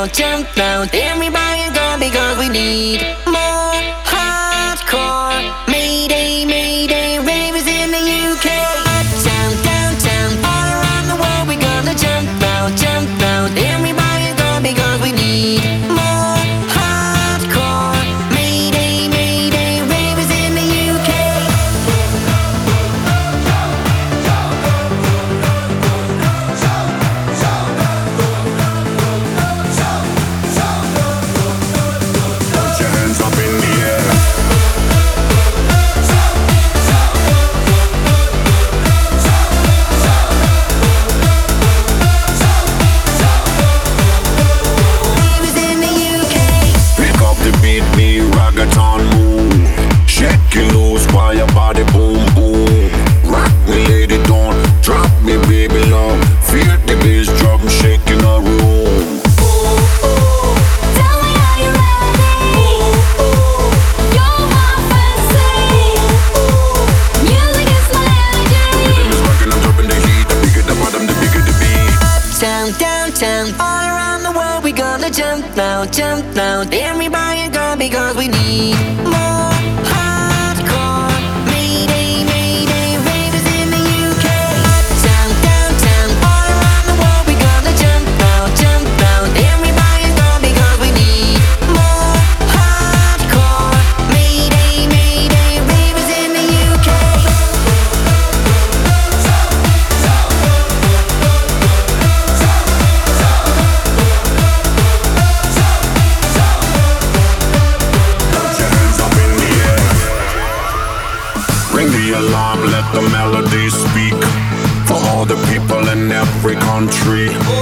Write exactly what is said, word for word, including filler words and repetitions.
jump now. Everybody go because we need more hardcore. Mayday, mayday, ravers in the U K. Uptown, downtown, all around the world we gonna jump now, jump now. Everybody go because we need more hardcore. Mayday, mayday, ravers in the U K. Put your hands up in the air. Ravers in the U K. Pick up the beat, me reggaeton move. Shake your loose while your body boom boom. Rock me, lady, don't drop me, baby love. Feel the bass drum shaking the room. Tell me are you ready? You're my fancy. Music is my energy. Rhythm is rocking, I'm dropping the heat. The bigger the bottom, the bigger the beat. Uptown, downtown, all around the world we gonna jump now, jump now. Everybody go because we need more hardcore. Mayday, mayday, ravers in the U K. Uptown, downtown, all around the world we gonna jump now, jump now. Everybody go because we need more hardcore. Mayday, mayday, ravers in the U K. Put your hands up in the air. Ring the alarm, let the melody speak. For all the people in every country.